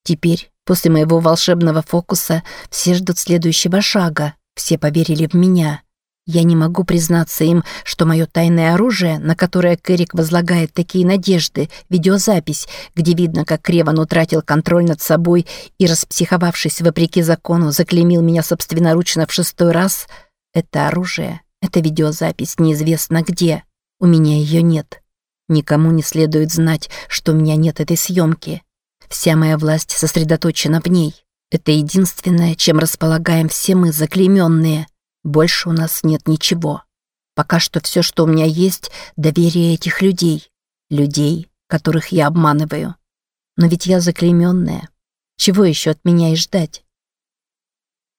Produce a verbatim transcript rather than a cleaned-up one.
Теперь, после моего волшебного фокуса, все ждут следующего шага. Все поверили в меня. Я не могу признаться им, что мое тайное оружие, на которое Кэррик возлагает такие надежды, видеозапись, где видно, как Креван утратил контроль над собой и, распсиховавшись вопреки закону, заклеймил меня собственноручно в шестой раз, это оружие, эта видеозапись неизвестно где. У меня ее нет. Никому не следует знать, что у меня нет этой съемки. Вся моя власть сосредоточена в ней. Это единственное, чем располагаем все мы, заклейменные. Больше у нас нет ничего. Пока что все, что у меня есть, доверие этих людей. Людей, которых я обманываю. Но ведь я заклейменная. Чего еще от меня и ждать?